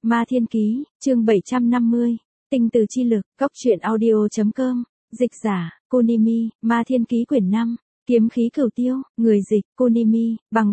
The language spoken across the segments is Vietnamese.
Ma Thiên Ký, chương 750, Tinh từ chi lực, Cốc truyện audio.com, dịch giả, Kunimi, Ma Thiên Ký quyển 5, kiếm khí cửu tiêu, người dịch, Kunimi, bằng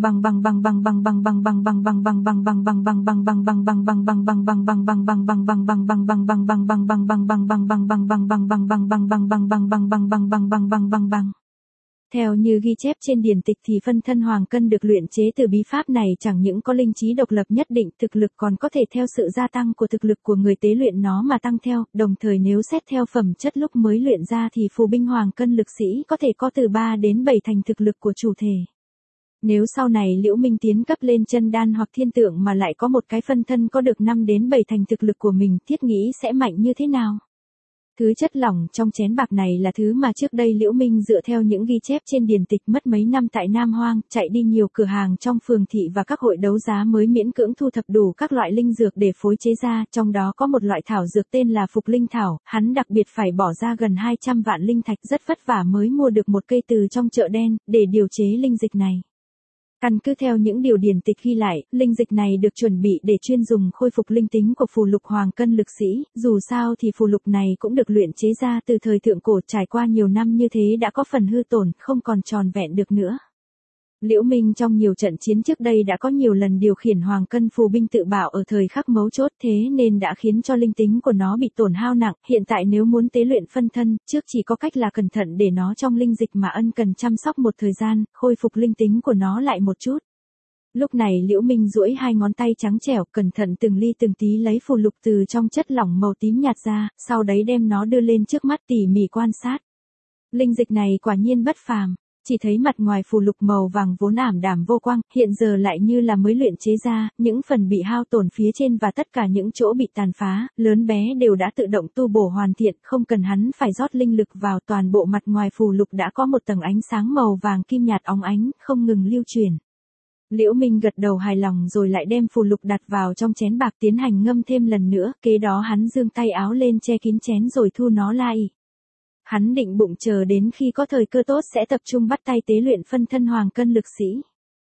Theo như ghi chép trên điển tịch thì phân thân hoàng cân được luyện chế từ bí pháp này chẳng những có linh trí độc lập nhất định, thực lực còn có thể theo sự gia tăng của thực lực của người tế luyện nó mà tăng theo, đồng thời nếu xét theo phẩm chất lúc mới luyện ra thì phù binh hoàng cân lực sĩ có thể có từ 3 đến 7 thành thực lực của chủ thể. Nếu sau này Liễu Minh tiến cấp lên chân đan hoặc thiên tượng mà lại có một cái phân thân có được 5 đến 7 thành thực lực của mình, thiết nghĩ sẽ mạnh như thế nào? Thứ chất lỏng trong chén bạc này là thứ mà trước đây Liễu Minh dựa theo những ghi chép trên điển tịch mất mấy năm tại Nam Hoang, chạy đi nhiều cửa hàng trong phường thị và các hội đấu giá mới miễn cưỡng thu thập đủ các loại linh dược để phối chế ra, trong đó có một loại thảo dược tên là Phục Linh Thảo, hắn đặc biệt phải bỏ ra gần 200 vạn linh thạch rất vất vả mới mua được một cây từ trong chợ đen, để điều chế linh dịch này. Căn cứ theo những điều điển tịch ghi lại, linh dịch này được chuẩn bị để chuyên dùng khôi phục linh tính của phù lục hoàng cân lực sĩ, dù sao thì phù lục này cũng được luyện chế ra từ thời thượng cổ, trải qua nhiều năm như thế đã có phần hư tổn, không còn tròn vẹn được nữa. Liễu Minh trong nhiều trận chiến trước đây đã có nhiều lần điều khiển hoàng cân phù binh tự bạo ở thời khắc mấu chốt, thế nên đã khiến cho linh tính của nó bị tổn hao nặng, hiện tại nếu muốn tế luyện phân thân, trước chỉ có cách là cẩn thận để nó trong linh dịch mà ân cần chăm sóc một thời gian, khôi phục linh tính của nó lại một chút. Lúc này Liễu Minh duỗi hai ngón tay trắng trẻo, cẩn thận từng ly từng tí lấy phù lục từ trong chất lỏng màu tím nhạt ra, sau đấy đem nó đưa lên trước mắt tỉ mỉ quan sát. Linh dịch này quả nhiên bất phàm. Chỉ thấy mặt ngoài phù lục màu vàng vốn ảm đạm vô quang, hiện giờ lại như là mới luyện chế ra, những phần bị hao tổn phía trên và tất cả những chỗ bị tàn phá, lớn bé đều đã tự động tu bổ hoàn thiện, không cần hắn phải rót linh lực vào, toàn bộ mặt ngoài phù lục đã có một tầng ánh sáng màu vàng kim nhạt óng ánh, không ngừng lưu chuyển. Liễu Minh gật đầu hài lòng rồi lại đem phù lục đặt vào trong chén bạc tiến hành ngâm thêm lần nữa, kế đó hắn giương tay áo lên che kín chén rồi thu nó lại. Hắn định bụng chờ đến khi có thời cơ tốt sẽ tập trung bắt tay tế luyện phân thân hoàng cân lực sĩ.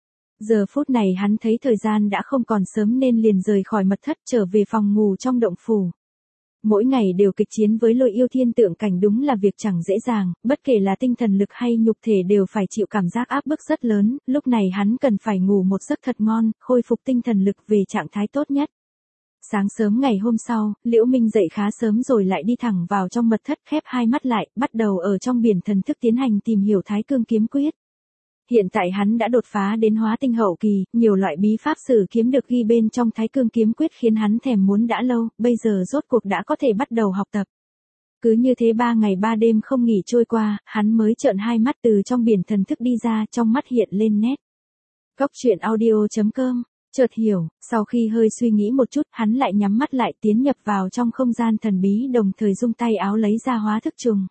Giờ phút này hắn thấy thời gian đã không còn sớm nên liền rời khỏi mật thất trở về phòng ngủ trong động phủ. Mỗi ngày đều kịch chiến với Lôi Yêu Thiên Tượng Cảnh đúng là việc chẳng dễ dàng, bất kể là tinh thần lực hay nhục thể đều phải chịu cảm giác áp bức rất lớn, lúc này hắn cần phải ngủ một giấc thật ngon, khôi phục tinh thần lực về trạng thái tốt nhất. Sáng sớm ngày hôm sau, Liễu Minh dậy khá sớm rồi lại đi thẳng vào trong mật thất, khép hai mắt lại, bắt đầu ở trong biển thần thức tiến hành tìm hiểu Thái Cương kiếm quyết. Hiện tại hắn đã đột phá đến hóa tinh hậu kỳ, nhiều loại bí pháp sử kiếm được ghi bên trong Thái Cương kiếm quyết khiến hắn thèm muốn đã lâu, bây giờ rốt cuộc đã có thể bắt đầu học tập. Cứ như thế 3 ngày 3 đêm không nghỉ trôi qua, hắn mới trợn hai mắt từ trong biển thần thức đi ra, trong mắt hiện lên nét. Cốc truyện audio.com. Chợt hiểu, sau khi hơi suy nghĩ một chút, hắn lại nhắm mắt lại tiến nhập vào trong không gian thần bí, đồng thời dung tay áo lấy ra hóa thức trùng.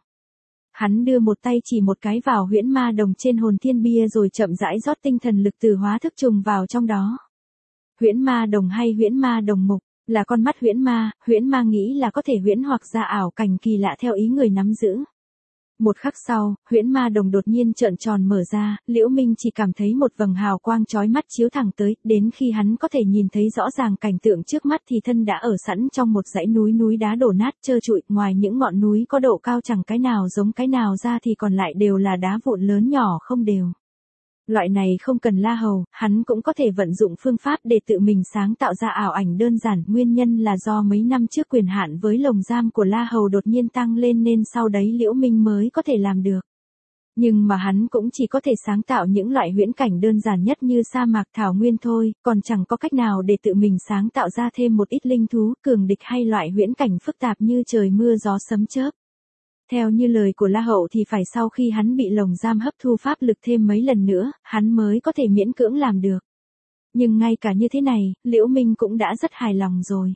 Hắn đưa một tay chỉ một cái vào huyễn ma đồng trên hồn thiên bia rồi chậm rãi rót tinh thần lực từ hóa thức trùng vào trong đó. Huyễn ma đồng hay huyễn ma đồng mục, là con mắt huyễn ma nghĩ là có thể huyễn hoặc ra ảo cảnh kỳ lạ theo ý người nắm giữ. Một khắc sau, huyễn ma đồng đột nhiên trợn tròn mở ra, Liễu Minh chỉ cảm thấy một vầng hào quang chói mắt chiếu thẳng tới, đến khi hắn có thể nhìn thấy rõ ràng cảnh tượng trước mắt thì thân đã ở sẵn trong một dãy núi đá đổ nát trơ trụi, ngoài những ngọn núi có độ cao chẳng cái nào giống cái nào ra thì còn lại đều là đá vụn lớn nhỏ không đều. Loại này không cần la hầu, hắn cũng có thể vận dụng phương pháp để tự mình sáng tạo ra ảo ảnh đơn giản, nguyên nhân là do mấy năm trước quyền hạn với lồng giam của la hầu đột nhiên tăng lên nên sau đấy Liễu Minh mới có thể làm được. Nhưng mà hắn cũng chỉ có thể sáng tạo những loại huyễn cảnh đơn giản nhất như sa mạc thảo nguyên thôi, còn chẳng có cách nào để tự mình sáng tạo ra thêm một ít linh thú, cường địch hay loại huyễn cảnh phức tạp như trời mưa gió sấm chớp. Theo như lời của La Hậu thì phải sau khi hắn bị lồng giam hấp thu pháp lực thêm mấy lần nữa, hắn mới có thể miễn cưỡng làm được. Nhưng ngay cả như thế này, Liễu Minh cũng đã rất hài lòng rồi.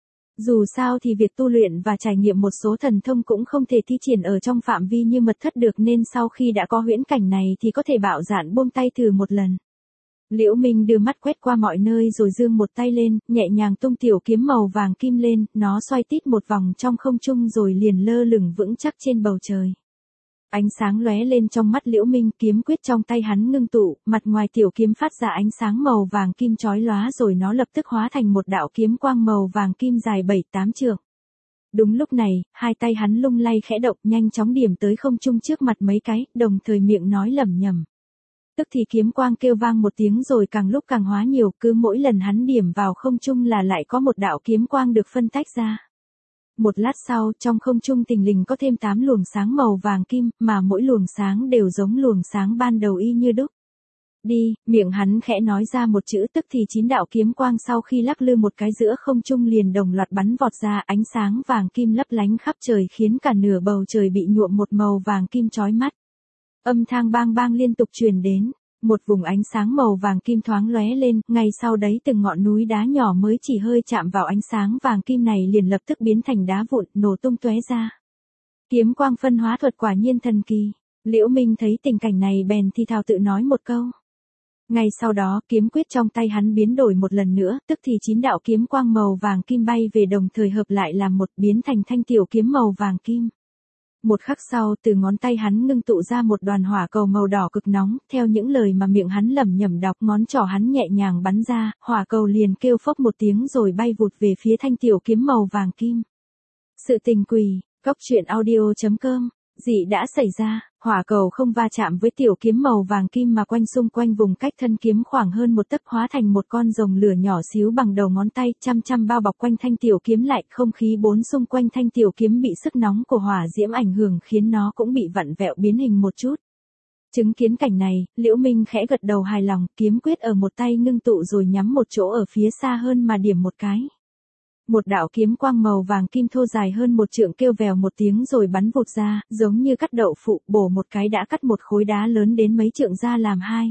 Dù sao thì việc tu luyện và trải nghiệm một số thần thông cũng không thể thi triển ở trong phạm vi như mật thất được nên sau khi đã có huyễn cảnh này thì có thể bạo dạn buông tay thử một lần. Liễu Minh đưa mắt quét qua mọi nơi rồi giương một tay lên, nhẹ nhàng tung tiểu kiếm màu vàng kim lên, nó xoay tít một vòng trong không trung rồi liền lơ lửng vững chắc trên bầu trời. Ánh sáng lóe lên trong mắt Liễu Minh, kiếm quyết trong tay hắn ngưng tụ, mặt ngoài tiểu kiếm phát ra ánh sáng màu vàng kim chói lóa rồi nó lập tức hóa thành một đạo kiếm quang màu vàng kim dài 7-8 trượng. Đúng lúc này, hai tay hắn lung lay khẽ động nhanh chóng điểm tới không trung trước mặt mấy cái, đồng thời miệng nói lẩm nhẩm. Tức thì kiếm quang kêu vang một tiếng rồi càng lúc càng hóa nhiều, cứ mỗi lần hắn điểm vào không trung là lại có một đạo kiếm quang được phân tách ra. Một lát sau, trong không trung thình lình có thêm 8 luồng sáng màu vàng kim, mà mỗi luồng sáng đều giống luồng sáng ban đầu y như đúc. Đi, miệng hắn khẽ nói ra một chữ, tức thì 9 đạo kiếm quang sau khi lắc lư một cái giữa không trung liền đồng loạt bắn vọt ra, ánh sáng vàng kim lấp lánh khắp trời khiến cả nửa bầu trời bị nhuộm một màu vàng kim chói mắt. Âm thanh bang bang liên tục truyền đến, một vùng ánh sáng màu vàng kim thoáng lóe lên, ngay sau đấy từng ngọn núi đá nhỏ mới chỉ hơi chạm vào ánh sáng vàng kim này liền lập tức biến thành đá vụn, nổ tung tóe ra. Kiếm quang phân hóa thuật quả nhiên thần kỳ. Liễu Minh thấy tình cảnh này bèn thì thào tự nói một câu. Ngay sau đó, kiếm quyết trong tay hắn biến đổi một lần nữa, tức thì 9 đạo kiếm quang màu vàng kim bay về đồng thời hợp lại làm một, biến thành thanh tiểu kiếm màu vàng kim. Một khắc sau, từ ngón tay hắn ngưng tụ ra một đoàn hỏa cầu màu đỏ cực nóng, theo những lời mà miệng hắn lẩm nhẩm đọc, ngón trỏ hắn nhẹ nhàng bắn ra, hỏa cầu liền kêu phốc một tiếng rồi bay vụt về phía thanh tiểu kiếm màu vàng kim. Sự tình quỷ, góc truyện audio.com, gì đã xảy ra, hỏa cầu không va chạm với tiểu kiếm màu vàng kim mà quanh xung quanh vùng cách thân kiếm khoảng hơn một tấc hóa thành một con rồng lửa nhỏ xíu bằng đầu ngón tay, chăm bao bọc quanh thanh tiểu kiếm lại, không khí bốn xung quanh thanh tiểu kiếm bị sức nóng của hỏa diễm ảnh hưởng khiến nó cũng bị vặn vẹo biến hình một chút. Chứng kiến cảnh này, Liễu Minh khẽ gật đầu hài lòng, kiếm quyết ở một tay ngưng tụ rồi nhắm một chỗ ở phía xa hơn mà điểm một cái. Một đạo kiếm quang màu vàng kim thô dài hơn một trượng kêu vèo một tiếng rồi bắn vụt ra, giống như cắt đậu phụ, bổ một cái đã cắt một khối đá lớn đến mấy trượng ra làm hai.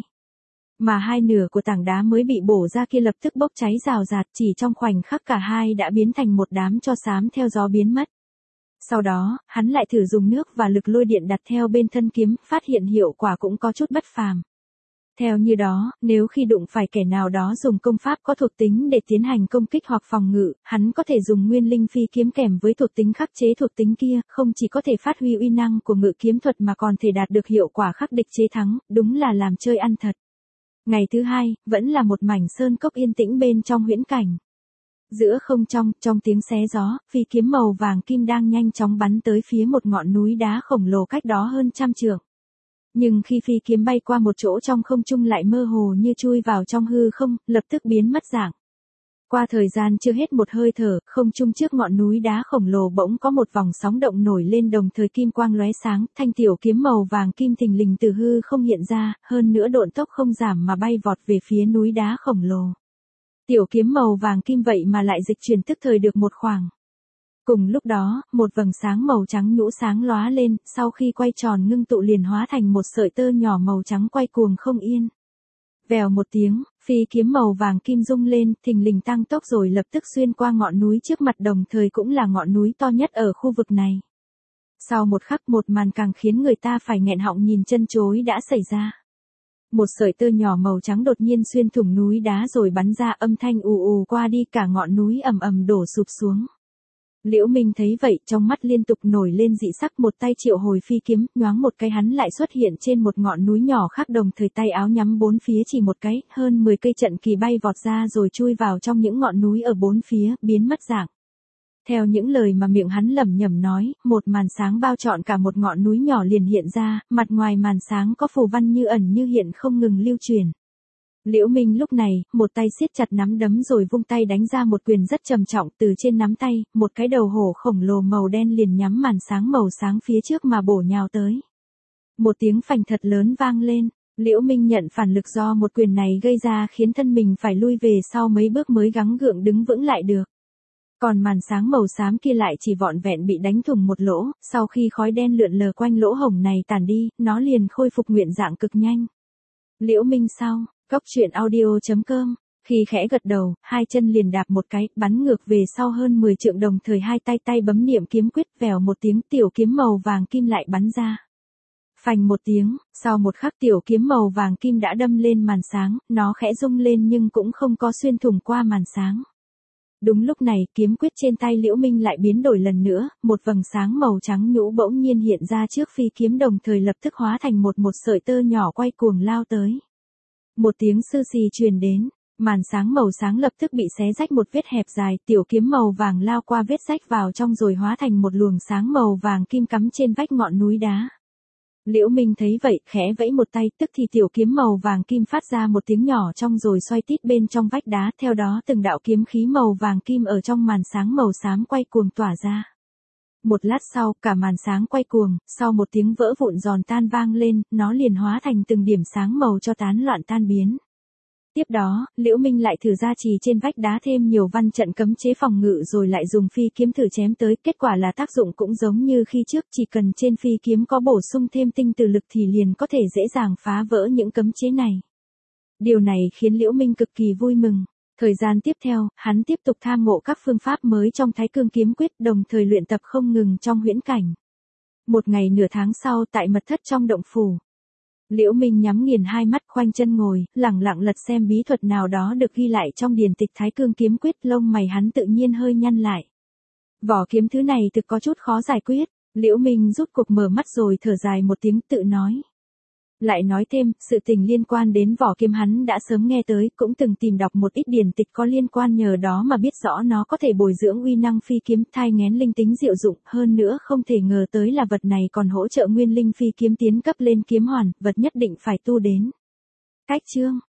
Mà hai nửa của tảng đá mới bị bổ ra kia lập tức bốc cháy rào rạt, chỉ trong khoảnh khắc cả hai đã biến thành một đám tro xám theo gió biến mất. Sau đó, hắn lại thử dùng nước và lực lôi điện đặt theo bên thân kiếm, phát hiện hiệu quả cũng có chút bất phàm. Theo như đó, nếu khi đụng phải kẻ nào đó dùng công pháp có thuộc tính để tiến hành công kích hoặc phòng ngự, hắn có thể dùng nguyên linh phi kiếm kèm với thuộc tính khắc chế thuộc tính kia, không chỉ có thể phát huy uy năng của ngự kiếm thuật mà còn thể đạt được hiệu quả khắc địch chế thắng, đúng là làm chơi ăn thật. Ngày thứ hai, vẫn là một mảnh sơn cốc yên tĩnh bên trong huyễn cảnh. Giữa không trong tiếng xé gió, phi kiếm màu vàng kim đang nhanh chóng bắn tới phía một ngọn núi đá khổng lồ cách đó hơn 100 trượng. Nhưng khi phi kiếm bay qua một chỗ trong không trung lại mơ hồ như chui vào trong hư không, lập tức biến mất dạng. Qua thời gian chưa hết một hơi thở, không trung trước ngọn núi đá khổng lồ bỗng có một vòng sóng động nổi lên đồng thời kim quang lóe sáng, thanh tiểu kiếm màu vàng kim thình lình từ hư không hiện ra, hơn nữa độn tốc không giảm mà bay vọt về phía núi đá khổng lồ. Tiểu kiếm màu vàng kim vậy mà lại dịch chuyển tức thời được một khoảng. Cùng lúc đó, một vầng sáng màu trắng nhũ sáng lóa lên, sau khi quay tròn ngưng tụ liền hóa thành một sợi tơ nhỏ màu trắng quay cuồng không yên. Vèo một tiếng, phi kiếm màu vàng kim rung lên, thình lình tăng tốc rồi lập tức xuyên qua ngọn núi trước mặt đồng thời cũng là ngọn núi to nhất ở khu vực này. Sau một khắc một màn càng khiến người ta phải nghẹn họng nhìn chân chối đã xảy ra. Một sợi tơ nhỏ màu trắng đột nhiên xuyên thủng núi đá rồi bắn ra, âm thanh ù ù qua đi, cả ngọn núi ầm ầm đổ sụp xuống. Liễu Minh thấy vậy, trong mắt liên tục nổi lên dị sắc, một tay triệu hồi phi kiếm, nhoáng một cái hắn lại xuất hiện trên một ngọn núi nhỏ khác đồng thời tay áo nhắm bốn phía chỉ một cái, hơn 10 cây trận kỳ bay vọt ra rồi chui vào trong những ngọn núi ở bốn phía, biến mất dạng. Theo những lời mà miệng hắn lẩm nhẩm nói, một màn sáng bao trọn cả một ngọn núi nhỏ liền hiện ra, mặt ngoài màn sáng có phù văn như ẩn như hiện không ngừng lưu truyền. Liễu Minh lúc này, một tay siết chặt nắm đấm rồi vung tay đánh ra một quyền rất trầm trọng, từ trên nắm tay, một cái đầu hổ khổng lồ màu đen liền nhắm màn sáng màu sáng phía trước mà bổ nhào tới. Một tiếng phành thật lớn vang lên, Liễu Minh nhận phản lực do một quyền này gây ra khiến thân mình phải lui về sau mấy bước mới gắng gượng đứng vững lại được. Còn màn sáng màu xám kia lại chỉ vỏn vẹn bị đánh thủng một lỗ, sau khi khói đen lượn lờ quanh lỗ hổng này tàn đi, nó liền khôi phục nguyên dạng cực nhanh. Liễu Minh sau, góc truyện audio.com, khi khẽ gật đầu, hai chân liền đạp một cái, bắn ngược về sau hơn 10 trượng đồng thời hai tay bấm niệm kiếm quyết, vèo một tiếng tiểu kiếm màu vàng kim lại bắn ra. Phành một tiếng, sau một khắc tiểu kiếm màu vàng kim đã đâm lên màn sáng, nó khẽ rung lên nhưng cũng không có xuyên thủng qua màn sáng. Đúng lúc này, kiếm quyết trên tay Liễu Minh lại biến đổi lần nữa, một vầng sáng màu trắng nhũ bỗng nhiên hiện ra trước phi kiếm, đồng thời lập tức hóa thành một sợi tơ nhỏ quay cuồng lao tới. Một tiếng sư xì truyền đến, màn sáng màu sáng lập tức bị xé rách một vết hẹp dài, tiểu kiếm màu vàng lao qua vết rách vào trong rồi hóa thành một luồng sáng màu vàng kim cắm trên vách ngọn núi đá. Liễu Minh thấy vậy, khẽ vẫy một tay, tức thì tiểu kiếm màu vàng kim phát ra một tiếng nhỏ trong rồi xoay tít bên trong vách đá, theo đó từng đạo kiếm khí màu vàng kim ở trong màn sáng màu xám quay cuồng tỏa ra. Một lát sau, cả màn sáng quay cuồng, sau một tiếng vỡ vụn giòn tan vang lên, nó liền hóa thành từng điểm sáng màu cho tán loạn tan biến. Tiếp đó, Liễu Minh lại thử gia trì trên vách đá thêm nhiều văn trận cấm chế phòng ngự rồi lại dùng phi kiếm thử chém tới, kết quả là tác dụng cũng giống như khi trước, chỉ cần trên phi kiếm có bổ sung thêm tinh từ lực thì liền có thể dễ dàng phá vỡ những cấm chế này. Điều này khiến Liễu Minh cực kỳ vui mừng. Thời gian tiếp theo, hắn tiếp tục tham ngộ các phương pháp mới trong Thái Cương kiếm quyết, đồng thời luyện tập không ngừng trong huyễn cảnh. Một ngày nửa tháng sau, tại mật thất trong động phủ, Liễu Minh nhắm nghiền hai mắt, khoanh chân ngồi, lẳng lặng lật xem bí thuật nào đó được ghi lại trong điển tịch Thái Cương kiếm quyết, lông mày hắn tự nhiên hơi nhăn lại. Vỏ kiếm thứ này thực có chút khó giải quyết. Liễu Minh rút cuộc mở mắt rồi thở dài một tiếng, tự nói. Lại nói thêm, sự tình liên quan đến vỏ kiếm hắn đã sớm nghe tới, cũng từng tìm đọc một ít điển tịch có liên quan, nhờ đó mà biết rõ nó có thể bồi dưỡng uy năng phi kiếm, thai nghén linh tính diệu dụng, hơn nữa không thể ngờ tới là vật này còn hỗ trợ nguyên linh phi kiếm tiến cấp lên kiếm hoàn, vật nhất định phải tu đến. Cách chương